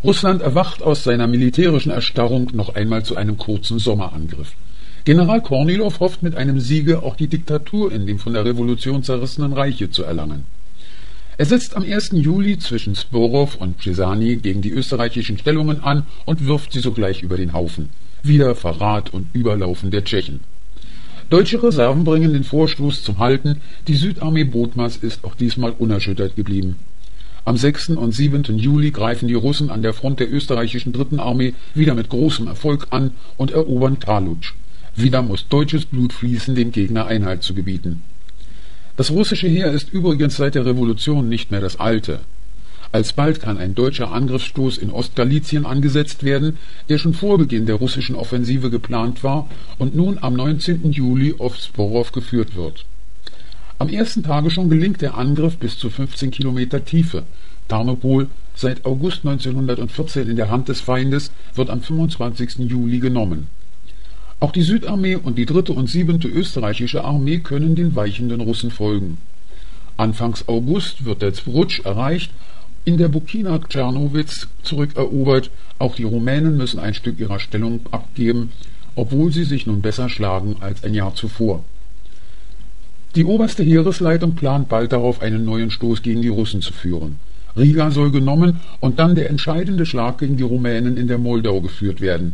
Russland erwacht aus seiner militärischen Erstarrung noch einmal zu einem kurzen Sommerangriff. General Kornilow hofft mit einem Siege auch die Diktatur in dem von der Revolution zerrissenen Reiche zu erlangen. Er setzt am 1. Juli zwischen Zborow und Przesany gegen die österreichischen Stellungen an und wirft sie sogleich über den Haufen. Wieder Verrat und Überlaufen der Tschechen. Deutsche Reserven bringen den Vorstoß zum Halten, die Südarmee Bothmas ist auch diesmal unerschüttert geblieben. Am 6. und 7. Juli greifen die Russen an der Front der österreichischen 3. Armee wieder mit großem Erfolg an und erobern Karlutsch. Wieder muss deutsches Blut fließen, dem Gegner Einhalt zu gebieten. Das russische Heer ist übrigens seit der Revolution nicht mehr das alte. Alsbald kann ein deutscher Angriffsstoß in Ostgalizien angesetzt werden, der schon vor Beginn der russischen Offensive geplant war und nun am 19. Juli auf Zborow geführt wird. Am ersten Tage schon gelingt der Angriff bis zu 15 Kilometer Tiefe. Tarnopol, seit August 1914 in der Hand des Feindes, wird am 25. Juli genommen. Auch die Südarmee und die 3. und 7. österreichische Armee können den weichenden Russen folgen. Anfangs August wird der Zbruch erreicht, in der Bukina Czernowitz zurückerobert. Auch die Rumänen müssen ein Stück ihrer Stellung abgeben, obwohl sie sich nun besser schlagen als ein Jahr zuvor. Die oberste Heeresleitung plant bald darauf, einen neuen Stoß gegen die Russen zu führen. Riga soll genommen und dann der entscheidende Schlag gegen die Rumänen in der Moldau geführt werden.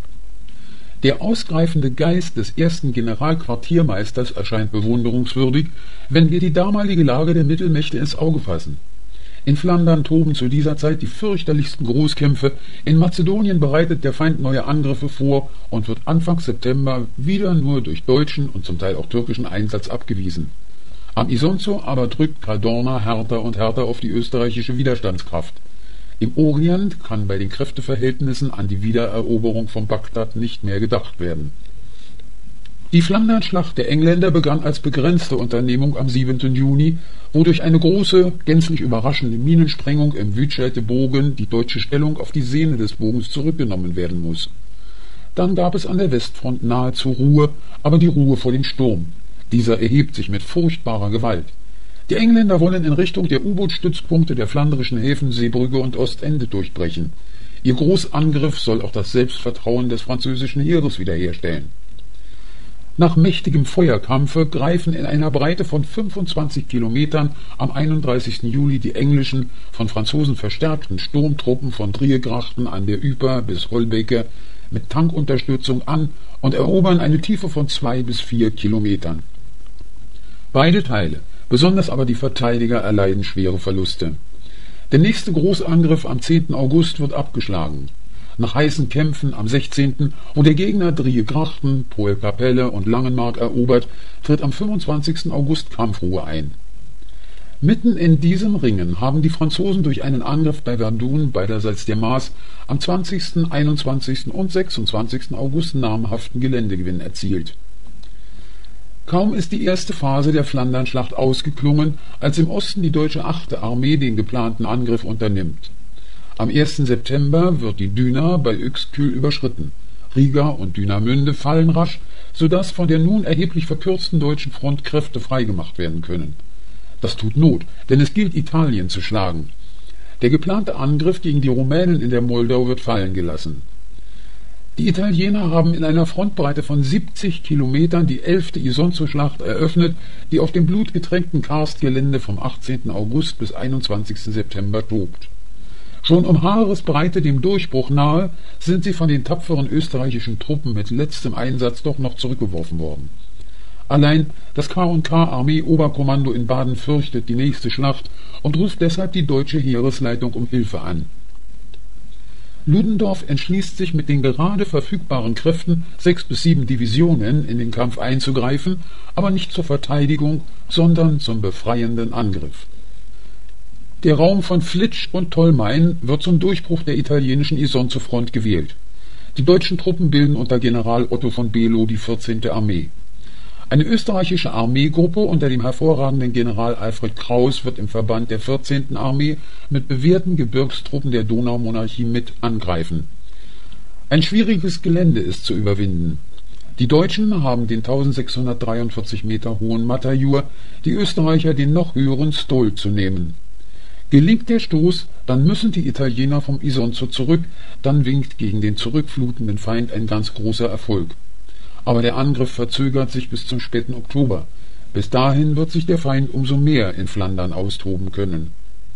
Der ausgreifende Geist des ersten Generalquartiermeisters erscheint bewunderungswürdig, wenn wir die damalige Lage der Mittelmächte ins Auge fassen. In Flandern toben zu dieser Zeit die fürchterlichsten Großkämpfe, in Mazedonien bereitet der Feind neue Angriffe vor und wird Anfang September wieder nur durch deutschen und zum Teil auch türkischen Einsatz abgewiesen. Am Isonzo aber drückt Cadorna härter und härter auf die österreichische Widerstandskraft. Im Orient kann bei den Kräfteverhältnissen an die Wiedereroberung von Bagdad nicht mehr gedacht werden. Die Flandernschlacht der Engländer begann als begrenzte Unternehmung am 7. Juni, wo durch eine große, gänzlich überraschende Minensprengung im Wytschaete Bogen die deutsche Stellung auf die Sehne des Bogens zurückgenommen werden muss. Dann gab es an der Westfront nahezu Ruhe, aber die Ruhe vor dem Sturm. Dieser erhebt sich mit furchtbarer Gewalt. Die Engländer wollen in Richtung der U-Boot-Stützpunkte der flandrischen Häfen Seebrugge und Ostende durchbrechen. Ihr Großangriff soll auch das Selbstvertrauen des französischen Heeres wiederherstellen. Nach mächtigem Feuerkampfe greifen in einer Breite von 25 Kilometern am 31. Juli die englischen, von Franzosen verstärkten Sturmtruppen von Driegrachten an der Yper bis Holbeke mit Tankunterstützung an und erobern eine Tiefe von 2 bis 4 Kilometern. Beide Teile, besonders aber die Verteidiger, erleiden schwere Verluste. Der nächste Großangriff am 10. August wird abgeschlagen. Nach heißen Kämpfen am 16., wo der Gegner Driegrachten, Poelkapelle und Langenmark erobert, tritt am 25. August Kampfruhe ein. Mitten in diesem Ringen haben die Franzosen durch einen Angriff bei Verdun beiderseits der Maas am 20., 21. und 26. August namhaften Geländegewinn erzielt. Kaum ist die erste Phase der Flandernschlacht ausgeklungen, als im Osten die deutsche 8. Armee den geplanten Angriff unternimmt. Am 1. September wird die Düna bei Uexküll überschritten. Riga und Dünamünde fallen rasch, sodass von der nun erheblich verkürzten deutschen Front Kräfte freigemacht werden können. Das tut Not, denn es gilt, Italien zu schlagen. Der geplante Angriff gegen die Rumänen in der Moldau wird fallen gelassen. Die Italiener haben in einer Frontbreite von 70 Kilometern die 11. Isonzo-Schlacht eröffnet, die auf dem blutgetränkten Karstgelände vom 18. August bis 21. September tobt. Schon um Haaresbreite dem Durchbruch nahe sind sie von den tapferen österreichischen Truppen mit letztem Einsatz doch noch zurückgeworfen worden. Allein das K&K-Armee-Oberkommando in Baden fürchtet die nächste Schlacht und ruft deshalb die deutsche Heeresleitung um Hilfe an. Ludendorff entschließt sich mit den gerade verfügbaren Kräften 6 bis 7 Divisionen in den Kampf einzugreifen, aber nicht zur Verteidigung, sondern zum befreienden Angriff. Der Raum von Flitsch und Tolmain wird zum Durchbruch der italienischen Isonzo-Front gewählt. Die deutschen Truppen bilden unter General Otto von Below die 14. Armee. Eine österreichische Armeegruppe unter dem hervorragenden General Alfred Kraus wird im Verband der 14. Armee mit bewährten Gebirgstruppen der Donaumonarchie mit angreifen. Ein schwieriges Gelände ist zu überwinden. Die Deutschen haben den 1643 Meter hohen Matajur, die Österreicher den noch höheren Stol zu nehmen. Gelingt der Stoß, dann müssen die Italiener vom Isonzo zurück, dann winkt gegen den zurückflutenden Feind ein ganz großer Erfolg. Aber der Angriff verzögert sich bis zum späten Oktober. Bis dahin wird sich der Feind umso mehr in Flandern austoben können.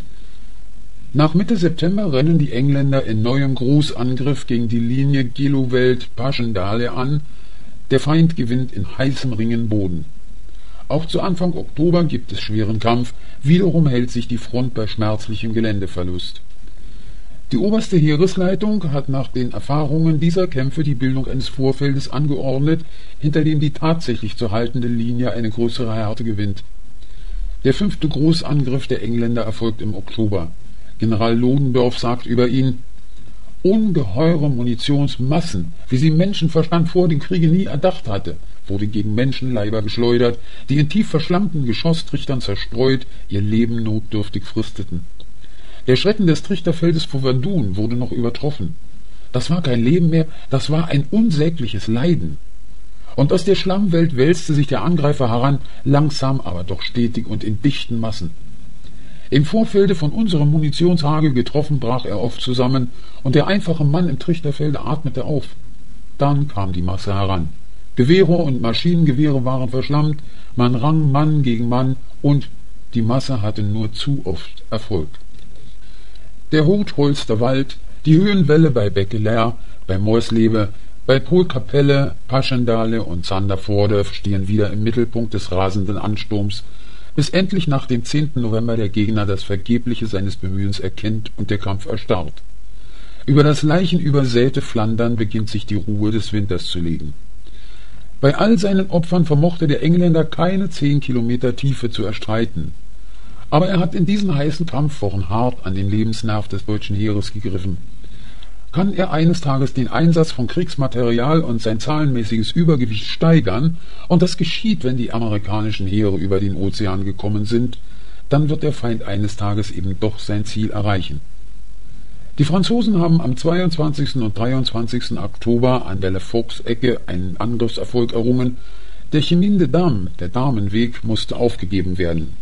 Nach Mitte September rennen die Engländer in neuem Großangriff gegen die Linie Gillowelt-Passchendaele an. Der Feind gewinnt in heißem Ringen Boden. Auch zu Anfang Oktober gibt es schweren Kampf, wiederum hält sich die Front bei schmerzlichem Geländeverlust. Die oberste Heeresleitung hat nach den Erfahrungen dieser Kämpfe die Bildung eines Vorfeldes angeordnet, hinter dem die tatsächlich zu haltende Linie eine größere Härte gewinnt. Der 5. Großangriff der Engländer erfolgt im Oktober. General Ludendorff sagt über ihn: Ungeheure Munitionsmassen, wie sie Menschenverstand vor dem Kriege nie erdacht hatte, wurde gegen Menschenleiber geschleudert, die in tief verschlammten Geschosstrichtern zerstreut ihr Leben notdürftig fristeten. Der Schrecken des Trichterfeldes vor Verdun wurde noch übertroffen. Das war kein Leben mehr, das war ein unsägliches Leiden. Und aus der Schlammwelt wälzte sich der Angreifer heran, langsam, aber doch stetig und in dichten Massen. Im Vorfelde von unserem Munitionshagel getroffen, brach er oft zusammen, und der einfache Mann im Trichterfelde atmete auf. Dann kam die Masse heran. Gewehre und Maschinengewehre waren verschlammt, man rang Mann gegen Mann, und die Masse hatte nur zu oft Erfolg. Der Hotholster Wald, die Höhenwelle bei Becquelaer, bei Moislebe, bei Poelcapelle, Passchendaele und Zandervoorde stehen wieder im Mittelpunkt des rasenden Ansturms, bis endlich nach dem 10. November der Gegner das Vergebliche seines Bemühens erkennt und der Kampf erstarrt. Über das leichenübersäte Flandern beginnt sich die Ruhe des Winters zu legen. Bei all seinen Opfern vermochte der Engländer keine 10 Kilometer Tiefe zu erstreiten. Aber er hat in diesen heißen Kampfwochen hart an den Lebensnerv des deutschen Heeres gegriffen. Kann er eines Tages den Einsatz von Kriegsmaterial und sein zahlenmäßiges Übergewicht steigern, und das geschieht, wenn die amerikanischen Heere über den Ozean gekommen sind, dann wird der Feind eines Tages eben doch sein Ziel erreichen. Die Franzosen haben am 22. und 23. Oktober an der Le Fox-Ecke einen Angriffserfolg errungen. Der Chemin des Dames, der Damenweg, musste aufgegeben werden.